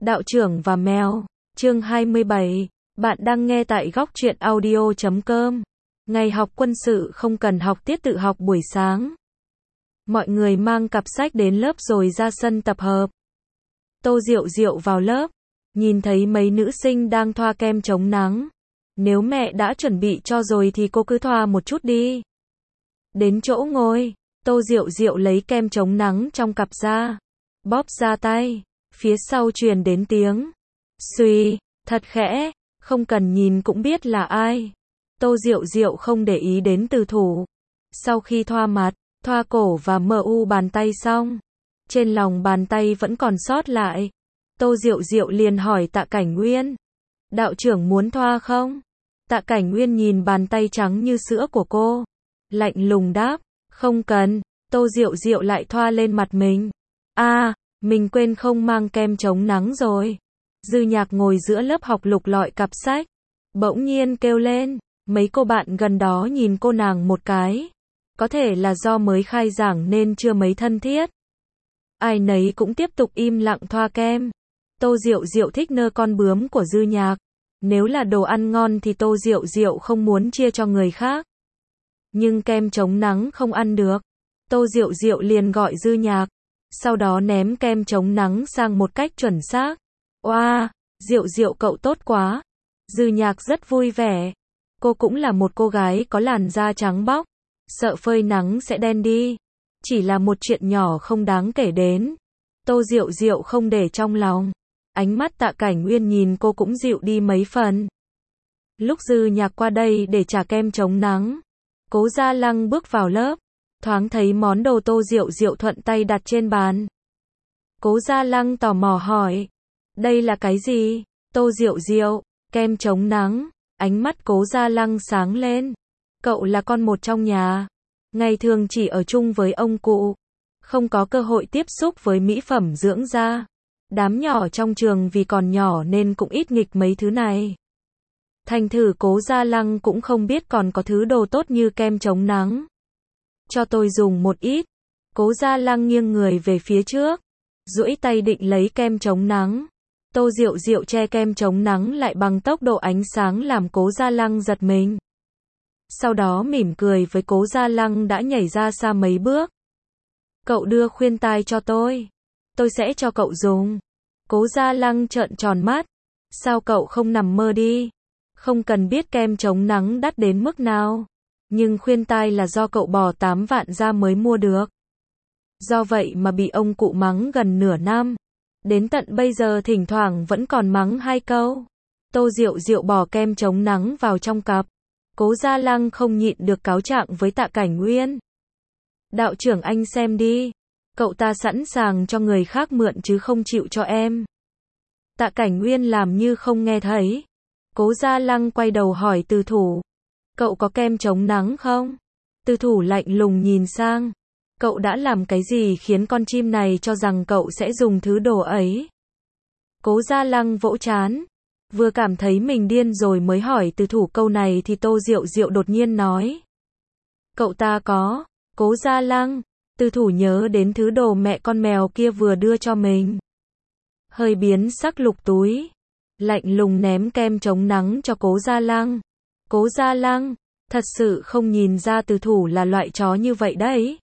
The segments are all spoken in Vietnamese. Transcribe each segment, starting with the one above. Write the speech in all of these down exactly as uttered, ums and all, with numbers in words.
Đạo trưởng và mèo, chương hai mươi bảy, bạn đang nghe tại góc truyện audio chấm com. Ngày học quân sự không cần học tiết tự học buổi sáng. Mọi người mang cặp sách đến lớp rồi ra sân tập hợp. Tô Diệu Diệu vào lớp, nhìn thấy mấy nữ sinh đang thoa kem chống nắng. Nếu mẹ đã chuẩn bị cho rồi thì cô cứ thoa một chút đi. Đến chỗ ngồi, Tô Diệu Diệu lấy kem chống nắng trong cặp ra, bóp ra tay. Phía sau truyền đến tiếng suy, thật khẽ, không cần nhìn cũng biết là ai. Tô Diệu Diệu không để ý đến từ thủ. Sau khi thoa mặt, thoa cổ và mờ u bàn tay xong, trên lòng bàn tay vẫn còn sót lại. Tô Diệu Diệu liền hỏi Tạ Cảnh Nguyên, đạo trưởng muốn thoa không? Tạ Cảnh Nguyên nhìn bàn tay trắng như sữa của cô, lạnh lùng đáp, không cần. Tô Diệu Diệu lại thoa lên mặt mình. A, à, mình quên không mang kem chống nắng rồi. Dư Nhạc ngồi giữa lớp học lục lọi cặp sách, bỗng nhiên kêu lên. Mấy cô bạn gần đó nhìn cô nàng một cái. Có thể là do mới khai giảng nên chưa mấy thân thiết. Ai nấy cũng tiếp tục im lặng thoa kem. Tô Diệu Diệu thích nơ con bướm của Dư Nhạc. Nếu là đồ ăn ngon thì Tô Diệu Diệu không muốn chia cho người khác. Nhưng kem chống nắng không ăn được. Tô Diệu Diệu liền gọi Dư Nhạc, sau đó ném kem chống nắng sang một cách chuẩn xác. Oa, wow, Diệu Diệu cậu tốt quá. Dư Nhạc rất vui vẻ. Cô cũng là một cô gái có làn da trắng bóc, sợ phơi nắng sẽ đen đi. Chỉ là một chuyện nhỏ không đáng kể đến. Tô Diệu Diệu không để trong lòng. Ánh mắt Tạ Cảnh Nguyên nhìn cô cũng dịu đi mấy phần. Lúc Dư Nhạc qua đây để trả kem chống nắng, Cố Gia Lăng bước vào lớp, thoáng thấy món đồ Tô Diệu Diệu thuận tay đặt trên bàn. Cố Gia Lăng tò mò hỏi, đây là cái gì? Tô Diệu Diệu, kem chống nắng. Ánh mắt Cố Gia Lăng sáng lên. Cậu là con một trong nhà, ngày thường chỉ ở chung với ông cụ, không có cơ hội tiếp xúc với mỹ phẩm dưỡng da. Đám nhỏ trong trường vì còn nhỏ nên cũng ít nghịch mấy thứ này. Thành thử Cố Gia Lăng cũng không biết còn có thứ đồ tốt như kem chống nắng. Cho tôi dùng một ít. Cố Gia Lăng nghiêng người về phía trước, duỗi tay định lấy kem chống nắng. Tô Diệu Diệu che kem chống nắng lại bằng tốc độ ánh sáng làm Cố Gia Lăng giật mình. Sau đó mỉm cười với Cố Gia Lăng đã nhảy ra xa mấy bước. Cậu đưa khuyên tai cho tôi, tôi sẽ cho cậu dùng. Cố Gia Lăng trợn tròn mắt. Sao cậu không nằm mơ đi? Không cần biết kem chống nắng đắt đến mức nào. Nhưng khuyên tai là do cậu bỏ tám vạn ra mới mua được. Do vậy mà bị ông cụ mắng gần nửa năm. Đến tận bây giờ thỉnh thoảng vẫn còn mắng hai câu. Tô Diệu Diệu bỏ kem chống nắng vào trong cặp. Cố Gia Lăng không nhịn được cáo trạng với Tạ Cảnh Nguyên. Đạo trưởng anh xem đi. Cậu ta sẵn sàng cho người khác mượn chứ không chịu cho em. Tạ Cảnh Nguyên làm như không nghe thấy. Cố Gia Lăng quay đầu hỏi Từ Thủ. Cậu có kem chống nắng không? Từ Thủ lạnh lùng nhìn sang. Cậu đã làm cái gì khiến con chim này cho rằng cậu sẽ dùng thứ đồ ấy? Cố Gia Lăng vỗ trán. Vừa cảm thấy mình điên rồi mới hỏi Từ Thủ câu này thì Tô Diệu Diệu đột nhiên nói. Cậu ta có. Cố Gia Lăng. Từ Thủ nhớ đến thứ đồ mẹ con mèo kia vừa đưa cho mình. Hơi biến sắc lục túi. Lạnh lùng ném kem chống nắng cho Cố Gia Lăng. Cố Gia Lăng, thật sự không nhìn ra Từ Thủ là loại chó như vậy đấy.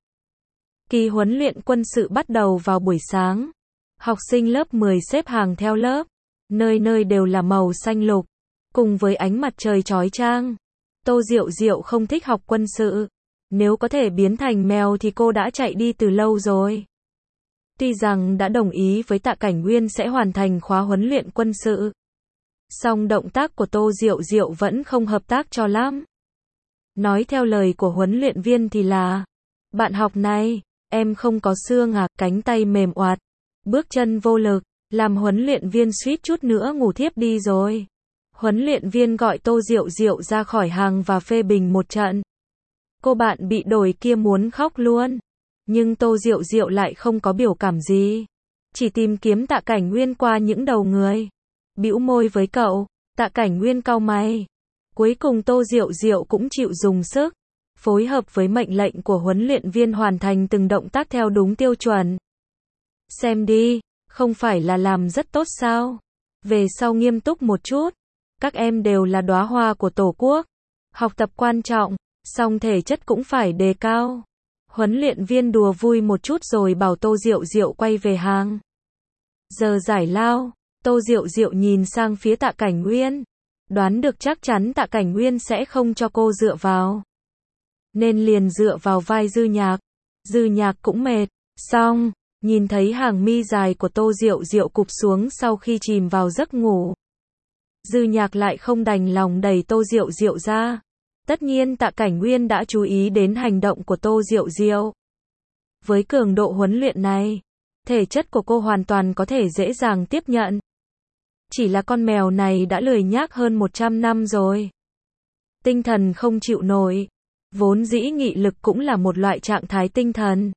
Kỳ huấn luyện quân sự bắt đầu vào buổi sáng. Học sinh lớp mười xếp hàng theo lớp. Nơi nơi đều là màu xanh lục, cùng với ánh mặt trời chói chang. Tô Diệu Diệu không thích học quân sự. Nếu có thể biến thành mèo thì cô đã chạy đi từ lâu rồi. Tuy rằng đã đồng ý với Tạ Cảnh Nguyên sẽ hoàn thành khóa huấn luyện quân sự, song động tác của Tô Diệu Diệu vẫn không hợp tác cho lắm. Nói theo lời của huấn luyện viên thì là, bạn học này, em không có xương à, cánh tay mềm oạt, bước chân vô lực, làm huấn luyện viên suýt chút nữa ngủ thiếp đi rồi. Huấn luyện viên gọi Tô Diệu Diệu ra khỏi hàng và phê bình một trận. Cô bạn bị đổi kia muốn khóc luôn. Nhưng Tô Diệu Diệu lại không có biểu cảm gì. Chỉ tìm kiếm Tạ Cảnh Nguyên qua những đầu người. Bĩu môi với cậu. Tạ Cảnh Nguyên cau mày. Cuối cùng Tô Diệu Diệu cũng chịu dùng sức. Phối hợp với mệnh lệnh của huấn luyện viên hoàn thành từng động tác theo đúng tiêu chuẩn. Xem đi, Không phải là làm rất tốt sao? Về sau nghiêm túc một chút. Các em đều là đóa hoa của Tổ quốc. Học tập quan trọng, song thể chất cũng phải đề cao. Huấn luyện viên đùa vui một chút rồi bảo Tô Diệu Diệu quay về hàng. Giờ giải lao, Tô Diệu Diệu nhìn sang phía Tạ Cảnh Uyên. Đoán được chắc chắn Tạ Cảnh Uyên sẽ không cho cô dựa vào. Nên liền dựa vào vai Dư Nhạc. Dư Nhạc cũng mệt. Xong, nhìn thấy hàng mi dài của Tô Diệu Diệu cụp xuống sau khi chìm vào giấc ngủ. Dư Nhạc lại không đành lòng đẩy Tô Diệu Diệu ra. Tất nhiên Tạ Cảnh Uyên đã chú ý đến hành động của Tô Diệu Diệu. Với cường độ huấn luyện này, thể chất của cô hoàn toàn có thể dễ dàng tiếp nhận. Chỉ là con mèo này đã lười nhác hơn một trăm năm rồi. Tinh thần không chịu nổi. Vốn dĩ nghị lực cũng là một loại trạng thái tinh thần.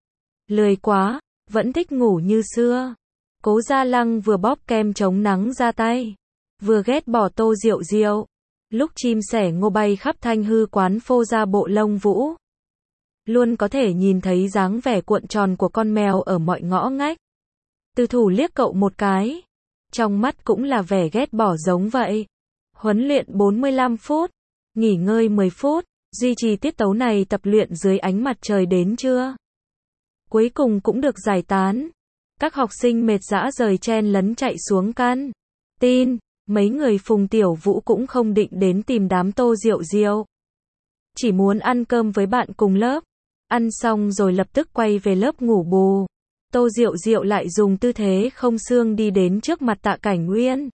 Lười quá, vẫn thích ngủ như xưa. Cố Gia Lăng vừa bóp kem chống nắng ra tay, vừa ghét bỏ Tô Diệu Diệu. Lúc chim sẻ ngô bay khắp Thanh Hư quán phô ra bộ lông vũ. Luôn có thể nhìn thấy dáng vẻ cuộn tròn của con mèo ở mọi ngõ ngách. Từ thủ liếc cậu một cái. Trong mắt cũng là vẻ ghét bỏ giống vậy. Huấn luyện bốn mươi lăm phút, nghỉ ngơi mười phút, duy trì tiết tấu này tập luyện dưới ánh mặt trời đến trưa. Cuối cùng cũng được giải tán. Các học sinh mệt dã rời chen lấn chạy xuống căn tin. Mấy người Phùng Tiểu Vũ cũng không định đến tìm đám Tô Diệu Diệu. Chỉ muốn ăn cơm với bạn cùng lớp. Ăn xong rồi lập tức quay về lớp ngủ bù. Tô Diệu Diệu lại dùng tư thế không xương đi đến trước mặt Tạ Cảnh Uyên.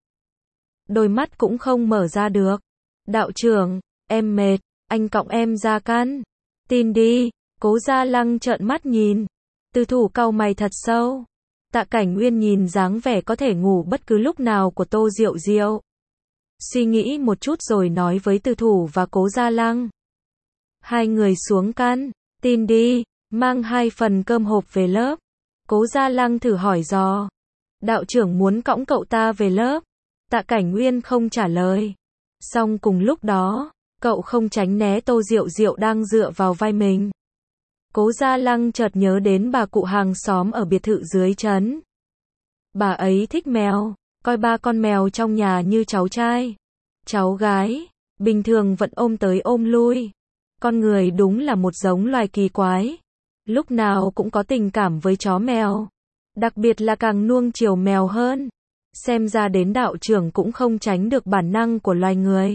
Đôi mắt cũng không mở ra được. Đạo trưởng, em mệt, anh cõng em ra căn tin đi. Cố Gia Lăng trợn mắt nhìn. Từ thủ cau mày thật sâu. Tạ Cảnh Uyên nhìn dáng vẻ có thể ngủ bất cứ lúc nào của Tô Diệu Diệu. Suy nghĩ một chút rồi nói với Từ thủ và Cố Gia Lăng. Hai người xuống căn tin đi, mang hai phần cơm hộp về lớp. Cố Gia Lăng thử hỏi dò. Đạo trưởng muốn cõng cậu ta về lớp. Tạ Cảnh Uyên không trả lời. Xong cùng lúc đó, cậu không tránh né Tô Diệu Diệu đang dựa vào vai mình. Cố Gia Lăng chợt nhớ đến bà cụ hàng xóm ở biệt thự dưới trấn. Bà ấy thích mèo, coi ba con mèo trong nhà như cháu trai, cháu gái, bình thường vẫn ôm tới ôm lui. Con người đúng là một giống loài kỳ quái, lúc nào cũng có tình cảm với chó mèo, đặc biệt là càng nuông chiều mèo hơn. Xem ra đến đạo trưởng cũng không tránh được bản năng của loài người.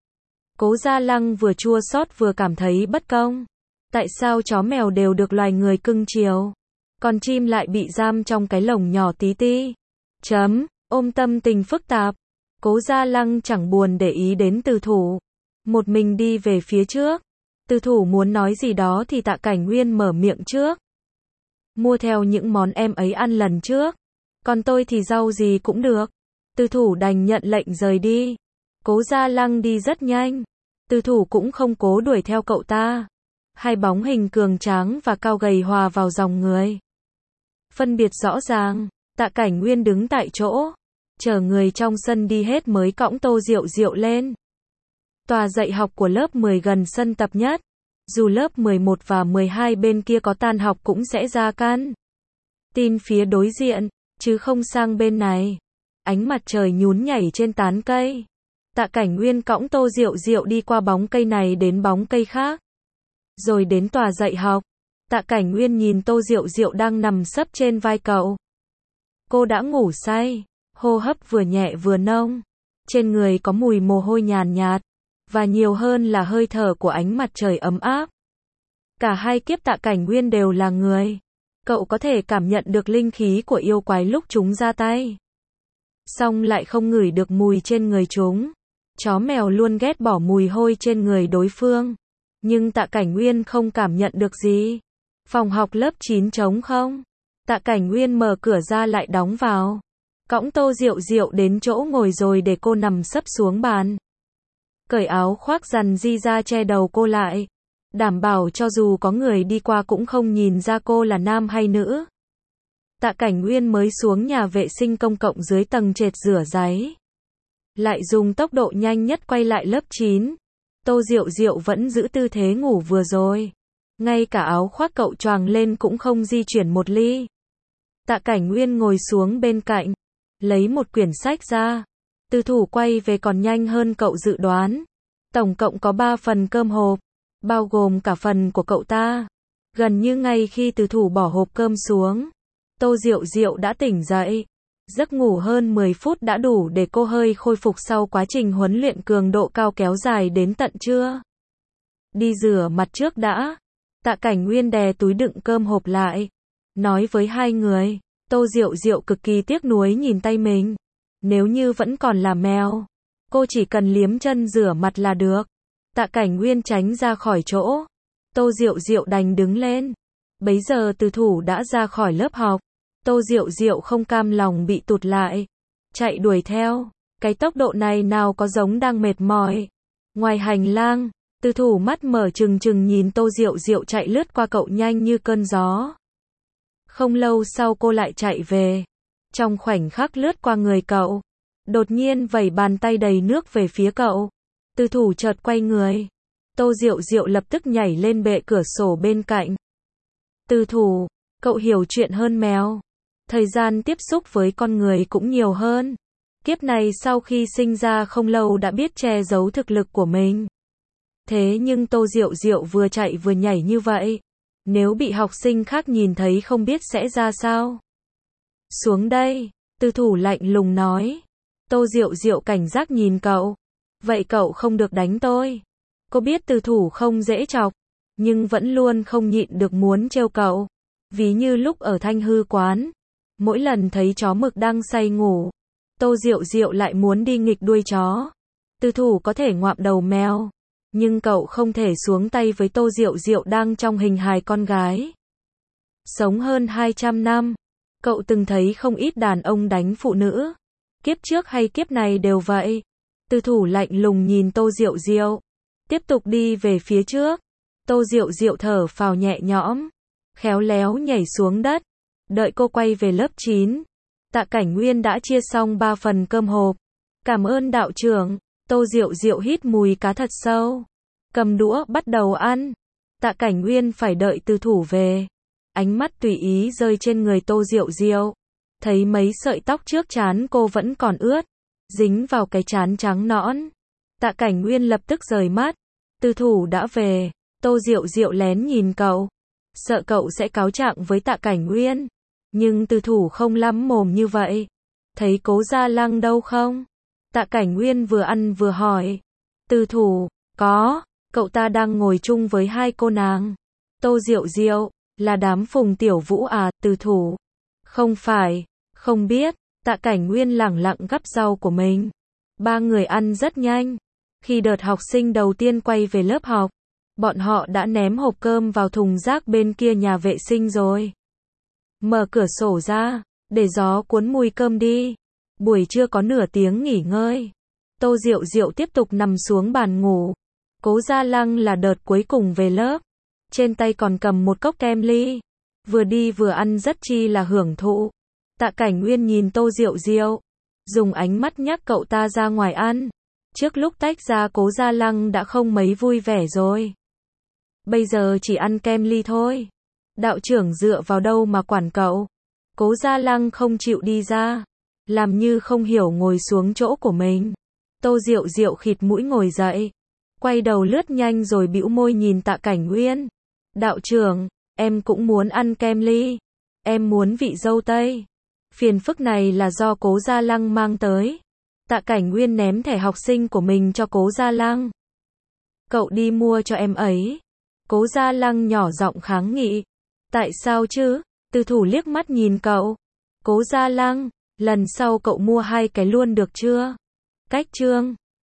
Cố Gia Lăng vừa chua xót vừa cảm thấy bất công. Tại sao chó mèo đều được loài người cưng chiều, còn chim lại bị giam trong cái lồng nhỏ tí ti? Chấm, ôm tâm tình phức tạp. Cố Gia Lăng chẳng buồn để ý đến Từ thủ. Một mình đi về phía trước. Từ thủ muốn nói gì đó thì Tạ Cảnh Uyên mở miệng trước. Mua theo những món em ấy ăn lần trước. Còn tôi thì rau gì cũng được. Từ thủ đành nhận lệnh rời đi. Cố Gia Lăng đi rất nhanh. Từ thủ cũng không cố đuổi theo cậu ta. Hai bóng hình cường tráng và cao gầy hòa vào dòng người. Phân biệt rõ ràng, Tạ Cảnh Uyên đứng tại chỗ, chờ người trong sân đi hết mới cõng Tô Diệu Diệu lên. Tòa dạy học của lớp mười gần sân tập nhất. Dù lớp mười một và mười hai bên kia có tan học cũng sẽ ra căn tin phía đối diện, chứ không sang bên này. Ánh mặt trời nhún nhảy trên tán cây. Tạ Cảnh Uyên cõng Tô Diệu Diệu đi qua bóng cây này đến bóng cây khác. Rồi đến tòa dạy học. Tạ Cảnh Uyên nhìn Tô Diệu Diệu đang nằm sấp trên vai cậu. Cô đã ngủ say, hô hấp vừa nhẹ vừa nông. Trên người có mùi mồ hôi nhàn nhạt, và nhiều hơn là hơi thở của ánh mặt trời ấm áp. Cả hai kiếp Tạ Cảnh Uyên đều là người. Cậu có thể cảm nhận được linh khí của yêu quái lúc chúng ra tay. Song lại không ngửi được mùi trên người chúng. Chó mèo luôn ghét bỏ mùi hôi trên người đối phương. Nhưng Tạ Cảnh Uyên không cảm nhận được gì. Phòng học lớp chín trống không. Tạ Cảnh Uyên mở cửa ra lại đóng vào. Cõng Tô Diệu Diệu đến chỗ ngồi rồi để cô nằm sấp xuống bàn. Cởi áo khoác rằn di ra che đầu cô lại. Đảm bảo cho dù có người đi qua cũng không nhìn ra cô là nam hay nữ. Tạ Cảnh Uyên mới xuống nhà vệ sinh công cộng dưới tầng trệt rửa ráy. Lại dùng tốc độ nhanh nhất quay lại lớp chín. Tô Diệu Diệu vẫn giữ tư thế ngủ vừa rồi. Ngay cả áo khoác cậu choàng lên cũng không di chuyển một ly. Tạ Cảnh Nguyên ngồi xuống bên cạnh, lấy một quyển sách ra. Từ thủ quay về còn nhanh hơn cậu dự đoán. Tổng cộng có ba phần cơm hộp, bao gồm cả phần của cậu ta. Gần như ngay khi từ thủ bỏ hộp cơm xuống, Tô Diệu Diệu đã tỉnh dậy. Giấc ngủ hơn mười phút đã đủ để cô hơi khôi phục sau quá trình huấn luyện cường độ cao kéo dài đến tận trưa. Đi rửa mặt trước đã. Tạ Cảnh Nguyên đè túi đựng cơm hộp lại, nói với hai người. Tô Diệu Diệu cực kỳ tiếc nuối nhìn tay mình. Nếu như vẫn còn là mèo, cô chỉ cần liếm chân rửa mặt là được. Tạ Cảnh Nguyên tránh ra khỏi chỗ. Tô Diệu Diệu đành đứng lên. Bấy giờ Từ thủ đã ra khỏi lớp học. Tô Diệu Diệu không cam lòng bị tụt lại, chạy đuổi theo. Cái tốc độ này nào có giống đang mệt mỏi. Ngoài hành lang, Từ thủ mắt mở trừng trừng nhìn Tô Diệu Diệu chạy lướt qua cậu nhanh như cơn gió. Không lâu sau cô lại chạy về. Trong khoảnh khắc lướt qua người cậu, đột nhiên vẩy bàn tay đầy nước về phía cậu. Từ thủ chợt quay người. Tô Diệu Diệu lập tức nhảy lên bệ cửa sổ bên cạnh. Từ thủ, cậu hiểu chuyện hơn mèo. Thời gian tiếp xúc với con người cũng nhiều hơn. Kiếp này sau khi sinh ra không lâu đã biết che giấu thực lực của mình. Thế nhưng Tô Diệu Diệu vừa chạy vừa nhảy như vậy, nếu bị học sinh khác nhìn thấy không biết sẽ ra sao. Xuống đây, Từ thủ lạnh lùng nói. Tô Diệu Diệu cảnh giác nhìn cậu. Vậy cậu không được đánh tôi. Cô biết Từ thủ không dễ chọc, nhưng vẫn luôn không nhịn được muốn trêu cậu. Ví như lúc ở Thanh Hư quán, mỗi lần thấy chó mực đang say ngủ, Tô Diệu Diệu lại muốn đi nghịch đuôi chó. Từ thủ có thể ngoạm đầu mèo, nhưng cậu không thể xuống tay với Tô Diệu Diệu đang trong hình hài con gái. Sống hơn hai trăm năm, cậu từng thấy không ít đàn ông đánh phụ nữ. Kiếp trước hay kiếp này đều vậy. Từ thủ lạnh lùng nhìn Tô Diệu Diệu, tiếp tục đi về phía trước. Tô Diệu Diệu thở phào nhẹ nhõm, khéo léo nhảy xuống đất. Đợi cô quay về lớp chín, Tạ Cảnh Nguyên đã chia xong ba phần cơm hộp. Cảm ơn đạo trưởng. Tô Diệu Diệu hít mùi cá thật sâu, cầm đũa bắt đầu ăn. Tạ Cảnh Nguyên phải đợi Từ thủ về. Ánh mắt tùy ý rơi trên người Tô Diệu Diệu, thấy mấy sợi tóc trước trán cô vẫn còn ướt, dính vào cái trán trắng nõn. Tạ Cảnh Nguyên lập tức rời mắt. Từ thủ đã về. Tô Diệu Diệu lén nhìn cậu, sợ cậu sẽ cáo trạng với Tạ Cảnh Nguyên. Nhưng Từ thủ không lắm mồm như vậy. Thấy Cố Gia Lăng đâu không? Tạ Cảnh Nguyên vừa ăn vừa hỏi. Từ thủ, có, cậu ta đang ngồi chung với hai cô nàng. Tô Diệu Diệu, là đám Phùng Tiểu Vũ à? Từ thủ, không phải, không biết. Tạ Cảnh Nguyên lẳng lặng gắp rau của mình. Ba người ăn rất nhanh. Khi đợt học sinh đầu tiên quay về lớp học, bọn họ đã ném hộp cơm vào thùng rác bên kia nhà vệ sinh rồi. Mở cửa sổ ra, để gió cuốn mùi cơm đi. Buổi trưa có nửa tiếng nghỉ ngơi. Tô Diệu Diệu tiếp tục nằm xuống bàn ngủ. Cố Gia Lăng là đợt cuối cùng về lớp. Trên tay còn cầm một cốc kem ly. Vừa đi vừa ăn rất chi là hưởng thụ. Tạ Cảnh Nguyên nhìn Tô Diệu Diệu, dùng ánh mắt nhắc cậu ta ra ngoài ăn. Trước lúc tách ra Cố Gia Lăng đã không mấy vui vẻ rồi. Bây giờ chỉ ăn kem ly thôi. Đạo trưởng dựa vào đâu mà quản cậu? Cố Gia Lăng không chịu đi ra, làm như không hiểu ngồi xuống chỗ của mình. Tô Diệu Diệu khịt mũi ngồi dậy, quay đầu lướt nhanh rồi bĩu môi nhìn Tạ Cảnh Nguyên. Đạo trưởng, em cũng muốn ăn kem ly. Em muốn vị dâu tây. Phiền phức này là do Cố Gia Lăng mang tới. Tạ Cảnh Nguyên ném thẻ học sinh của mình cho Cố Gia Lăng. Cậu đi mua cho em ấy. Cố Gia Lăng nhỏ giọng kháng nghị. Tại sao chứ? Từ thủ liếc mắt nhìn cậu. Cố Gia Lăng, lần sau cậu mua hai cái luôn được chưa? Cách chương